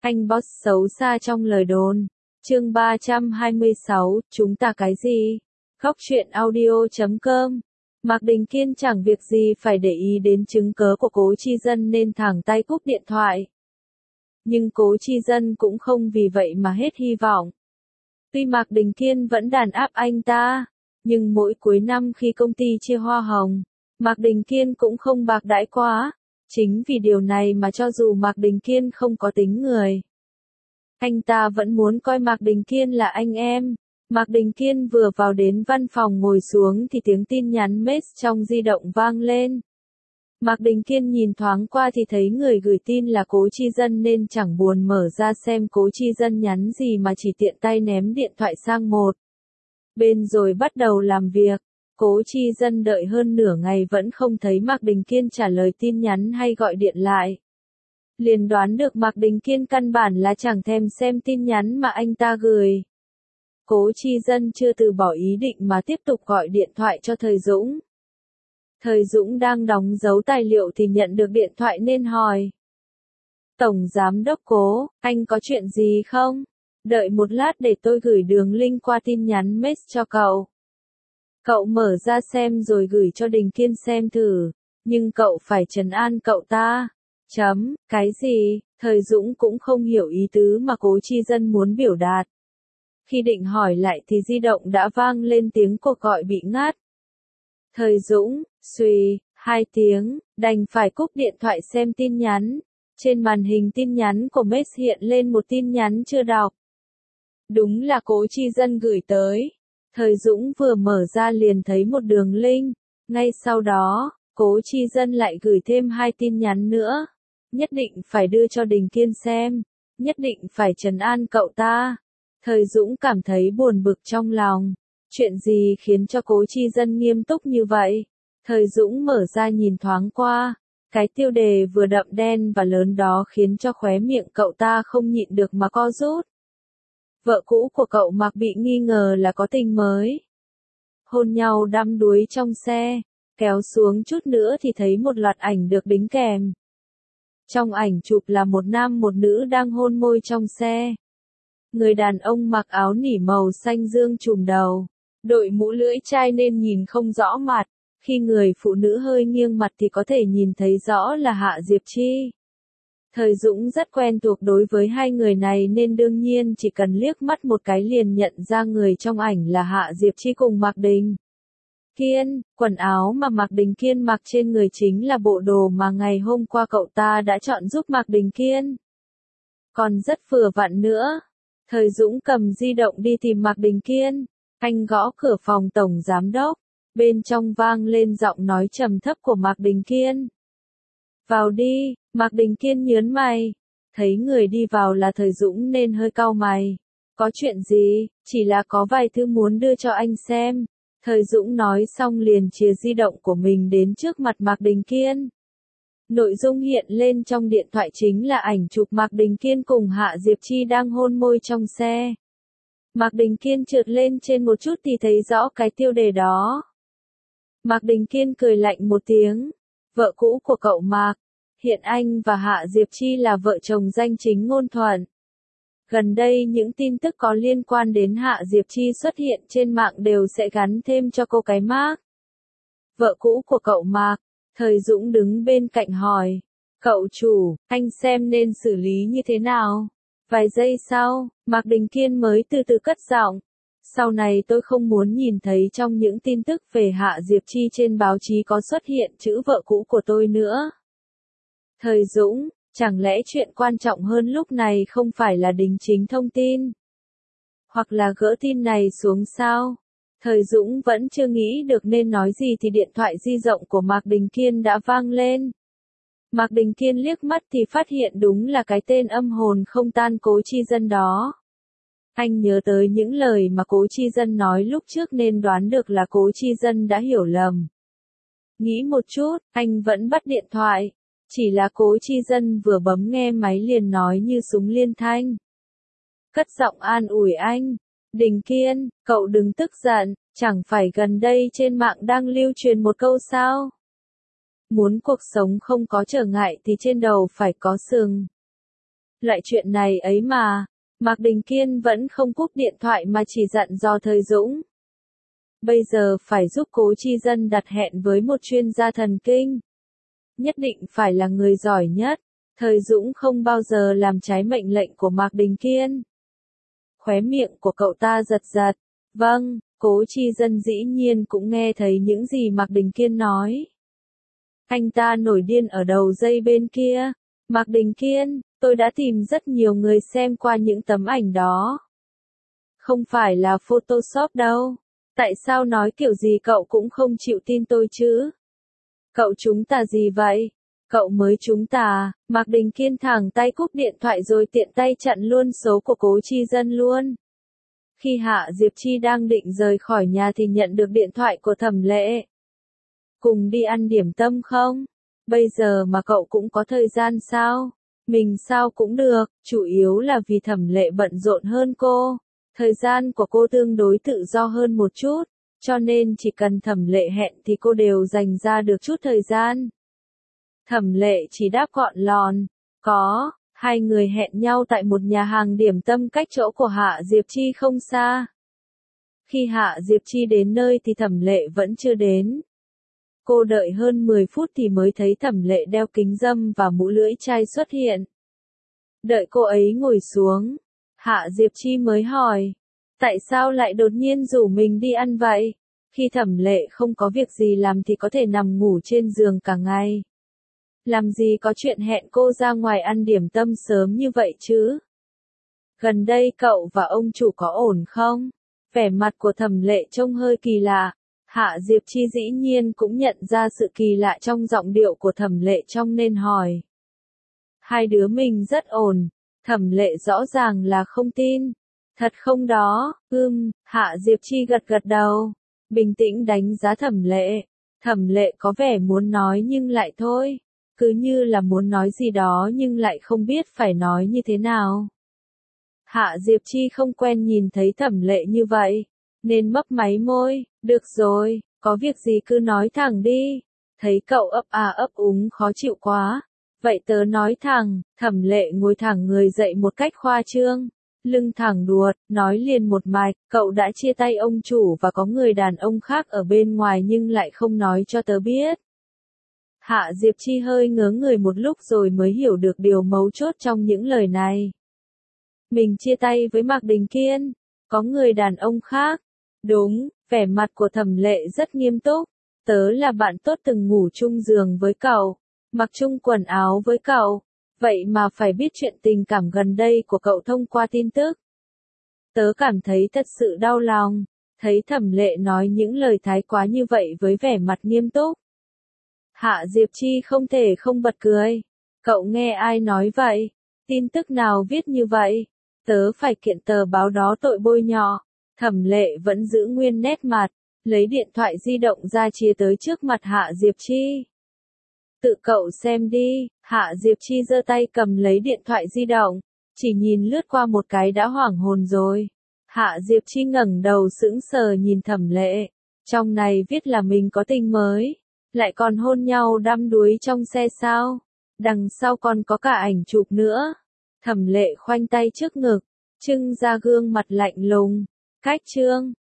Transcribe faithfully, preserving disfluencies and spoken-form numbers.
Anh boss xấu xa trong lời đồn. Chương ba trăm hai mươi sáu, chúng ta cái gì? Góc truyện audio chấm com. Mạc Đình Kiên chẳng việc gì phải để ý đến chứng cớ của Cố Chi Dân nên thẳng tay cúp điện thoại. Nhưng Cố Chi Dân cũng không vì vậy mà hết hy vọng. Tuy Mạc Đình Kiên vẫn đàn áp anh ta, nhưng mỗi cuối năm khi công ty chia hoa hồng, Mạc Đình Kiên cũng không bạc đãi quá. Chính vì điều này mà cho dù Mạc Đình Kiên không có tính người, anh ta vẫn muốn coi Mạc Đình Kiên là anh em. Mạc Đình Kiên vừa vào đến văn phòng ngồi xuống thì tiếng tin nhắn message trong di động vang lên. Mạc Đình Kiên nhìn thoáng qua thì thấy người gửi tin là Cố Chi Dân nên chẳng buồn mở ra xem Cố Chi Dân nhắn gì mà chỉ tiện tay ném điện thoại sang một bên rồi bắt đầu làm việc. Cố Chi Dân đợi hơn nửa ngày vẫn không thấy Mạc Đình Kiên trả lời tin nhắn hay gọi điện lại. Liền đoán được Mạc Đình Kiên căn bản là chẳng thèm xem tin nhắn mà anh ta gửi. Cố Chi Dân chưa từ bỏ ý định mà tiếp tục gọi điện thoại cho Thời Dũng. Thời Dũng đang đóng dấu tài liệu thì nhận được điện thoại nên hỏi. Tổng Giám đốc Cố, anh có chuyện gì không? Đợi một lát để tôi gửi đường link qua tin nhắn message cho cậu. Cậu mở ra xem rồi gửi cho Đình Kiên xem thử, nhưng cậu phải trấn an cậu ta. Chấm, cái gì? Thời Dũng cũng không hiểu ý tứ mà Cố Chi Dân muốn biểu đạt. Khi định hỏi lại thì di động đã vang lên tiếng cuộc gọi bị ngắt. Thời Dũng, suy, hai tiếng, đành phải cúp điện thoại xem tin nhắn. Trên màn hình tin nhắn của Mess hiện lên một tin nhắn chưa đọc. Đúng là Cố Chi Dân gửi tới. Thời Dũng vừa mở ra liền thấy một đường link. Ngay sau đó, Cố Chi Dân lại gửi thêm hai tin nhắn nữa. Nhất định phải đưa cho Đình Kiên xem. Nhất định phải trấn an cậu ta. Thời Dũng cảm thấy buồn bực trong lòng. Chuyện gì khiến cho Cố Chi Dân nghiêm túc như vậy? Thời Dũng mở ra nhìn thoáng qua. Cái tiêu đề vừa đậm đen và lớn đó khiến cho khóe miệng cậu ta không nhịn được mà co rút. Vợ cũ của cậu Mạc bị nghi ngờ là có tình mới. Hôn nhau đắm đuối trong xe. Kéo xuống chút nữa thì thấy một loạt ảnh được đính kèm. Trong ảnh chụp là một nam một nữ đang hôn môi trong xe. Người đàn ông mặc áo nỉ màu xanh dương trùm đầu, đội mũ lưỡi chai nên nhìn không rõ mặt. Khi người phụ nữ hơi nghiêng mặt thì có thể nhìn thấy rõ là Hạ Diệp Chi. Thời Dũng rất quen thuộc đối với hai người này nên đương nhiên chỉ cần liếc mắt một cái liền nhận ra người trong ảnh là Hạ Diệp Chi cùng Mạc Đình Kiên. Quần áo mà Mạc Đình Kiên mặc trên người chính là bộ đồ mà ngày hôm qua cậu ta đã chọn giúp Mạc Đình Kiên. Còn rất vừa vặn nữa. Thời Dũng cầm di động đi tìm Mạc Đình Kiên. Anh gõ cửa phòng tổng giám đốc. Bên trong vang lên giọng nói trầm thấp của Mạc Đình Kiên. Vào đi. Mạc Đình Kiên nhớn mày. Thấy người đi vào là Thời Dũng nên hơi cau mày. Có chuyện gì? Chỉ là có vài thứ muốn đưa cho anh xem. Thời Dũng nói xong liền chìa di động của mình đến trước mặt Mạc Đình Kiên. Nội dung hiện lên trong điện thoại chính là ảnh chụp Mạc Đình Kiên cùng Hạ Diệp Chi đang hôn môi trong xe. Mạc Đình Kiên trượt lên trên một chút thì thấy rõ cái tiêu đề đó. Mạc Đình Kiên cười lạnh một tiếng. Vợ cũ của cậu Mạc. Hiện anh và Hạ Diệp Chi là vợ chồng danh chính ngôn thuận. Gần đây những tin tức có liên quan đến Hạ Diệp Chi xuất hiện trên mạng đều sẽ gắn thêm cho cô cái mác. Vợ cũ của cậu Mạc. Thời Dũng đứng bên cạnh hỏi. Cậu chủ, anh xem nên xử lý như thế nào? Vài giây sau, Mạc Đình Kiên mới từ từ cất giọng. Sau này tôi không muốn nhìn thấy trong những tin tức về Hạ Diệp Chi trên báo chí có xuất hiện chữ vợ cũ của tôi nữa. Thời Dũng, chẳng lẽ chuyện quan trọng hơn lúc này không phải là đính chính thông tin? Hoặc là gỡ tin này xuống sao? Thời Dũng vẫn chưa nghĩ được nên nói gì thì điện thoại di động của Mạc Đình Kiên đã vang lên. Mạc Đình Kiên liếc mắt thì phát hiện đúng là cái tên âm hồn không tan Cố Chi Dân đó. Anh nhớ tới những lời mà Cố Chi Dân nói lúc trước nên đoán được là Cố Chi Dân đã hiểu lầm. Nghĩ một chút, anh vẫn bắt điện thoại. Chỉ là Cố Chi Dân vừa bấm nghe máy liền nói như súng liên thanh. Cất giọng an ủi anh. Đình Kiên, cậu đừng tức giận, chẳng phải gần đây trên mạng đang lưu truyền một câu sao? Muốn cuộc sống không có trở ngại thì trên đầu phải có sừng. Loại chuyện này ấy mà, Mạc Đình Kiên vẫn không cúp điện thoại mà chỉ dặn dò Thời Dũng. Bây giờ phải giúp Cố Chi Dân đặt hẹn với một chuyên gia thần kinh. Nhất định phải là người giỏi nhất. Thời Dũng không bao giờ làm trái mệnh lệnh của Mạc Đình Kiên. Khóe miệng của cậu ta giật giật. Vâng, Cố Chi Dân dĩ nhiên cũng nghe thấy những gì Mạc Đình Kiên nói. Anh ta nổi điên ở đầu dây bên kia. Mạc Đình Kiên, tôi đã tìm rất nhiều người xem qua những tấm ảnh đó. Không phải là Photoshop đâu. Tại sao nói kiểu gì cậu cũng không chịu tin tôi chứ? Cậu chúng ta gì vậy? Cậu mới chúng ta. Mạc Đình Kiên thẳng tay cúp điện thoại rồi tiện tay chặn luôn số của Cố Chi Dân luôn. Khi Hạ Diệp Chi đang định rời khỏi nhà thì nhận được điện thoại của Thẩm Lệ. Cùng đi ăn điểm tâm không? Bây giờ mà cậu cũng có thời gian sao? Mình sao cũng được, chủ yếu là vì Thẩm Lệ bận rộn hơn cô. Thời gian của cô tương đối tự do hơn một chút, cho nên chỉ cần Thẩm Lệ hẹn thì cô đều dành ra được chút thời gian. Thẩm Lệ chỉ đáp gọn lòn, có, hai người hẹn nhau tại một nhà hàng điểm tâm cách chỗ của Hạ Diệp Chi không xa. Khi Hạ Diệp Chi đến nơi thì Thẩm Lệ vẫn chưa đến. Cô đợi hơn mười phút thì mới thấy Thẩm Lệ đeo kính râm và mũ lưỡi chai xuất hiện. Đợi cô ấy ngồi xuống, Hạ Diệp Chi mới hỏi, tại sao lại đột nhiên rủ mình đi ăn vậy? Khi Thẩm Lệ không có việc gì làm thì có thể nằm ngủ trên giường cả ngày. Làm gì có chuyện hẹn cô ra ngoài ăn điểm tâm sớm như vậy chứ? Gần đây cậu và ông chủ có ổn không? Vẻ mặt của Thẩm Lệ trông hơi kỳ lạ. Hạ Diệp Chi dĩ nhiên cũng nhận ra sự kỳ lạ trong giọng điệu của Thẩm Lệ trong nên hỏi. Hai đứa mình rất ổn. Thẩm Lệ rõ ràng là không tin. Thật không đó? Ừm, Hạ Diệp Chi gật gật đầu. Bình tĩnh đánh giá Thẩm Lệ. Thẩm Lệ có vẻ muốn nói nhưng lại thôi. Cứ như là muốn nói gì đó nhưng lại không biết phải nói như thế nào. Hạ Diệp Chi không quen nhìn thấy Thẩm Lệ như vậy, nên mấp máy môi, được rồi, có việc gì cứ nói thẳng đi. Thấy cậu ấp à ấp úng khó chịu quá. Vậy tớ nói thẳng. Thẩm Lệ ngồi thẳng người dậy một cách khoa trương. Lưng thẳng đuột, nói liền một mạch, cậu đã chia tay ông chủ và có người đàn ông khác ở bên ngoài nhưng lại không nói cho tớ biết. Hạ Diệp Chi hơi ngớ người một lúc rồi mới hiểu được điều mấu chốt trong những lời này. Mình chia tay với Mạc Đình Kiên, có người đàn ông khác. Đúng, vẻ mặt của Thẩm Lệ rất nghiêm túc. Tớ là bạn tốt từng ngủ chung giường với cậu, mặc chung quần áo với cậu. Vậy mà phải biết chuyện tình cảm gần đây của cậu thông qua tin tức. Tớ cảm thấy thật sự đau lòng. Thấy Thẩm Lệ nói những lời thái quá như vậy với vẻ mặt nghiêm túc. Hạ Diệp Chi không thể không bật cười. Cậu nghe ai nói vậy? Tin tức nào viết như vậy? Tớ phải kiện tờ báo đó tội bôi nhọ. Thẩm Lệ vẫn giữ nguyên nét mặt, lấy điện thoại di động ra chia tới trước mặt Hạ Diệp Chi. Tự cậu xem đi. Hạ Diệp Chi giơ tay cầm lấy điện thoại di động, chỉ nhìn lướt qua một cái đã hoảng hồn rồi. Hạ Diệp Chi ngẩng đầu sững sờ nhìn Thẩm Lệ. Trong này viết là mình có tình mới, lại còn hôn nhau đắm đuối trong xe sao? Đằng sau còn có cả ảnh chụp nữa. Thẩm Lệ khoanh tay trước ngực, trưng ra gương mặt lạnh lùng. Cách chương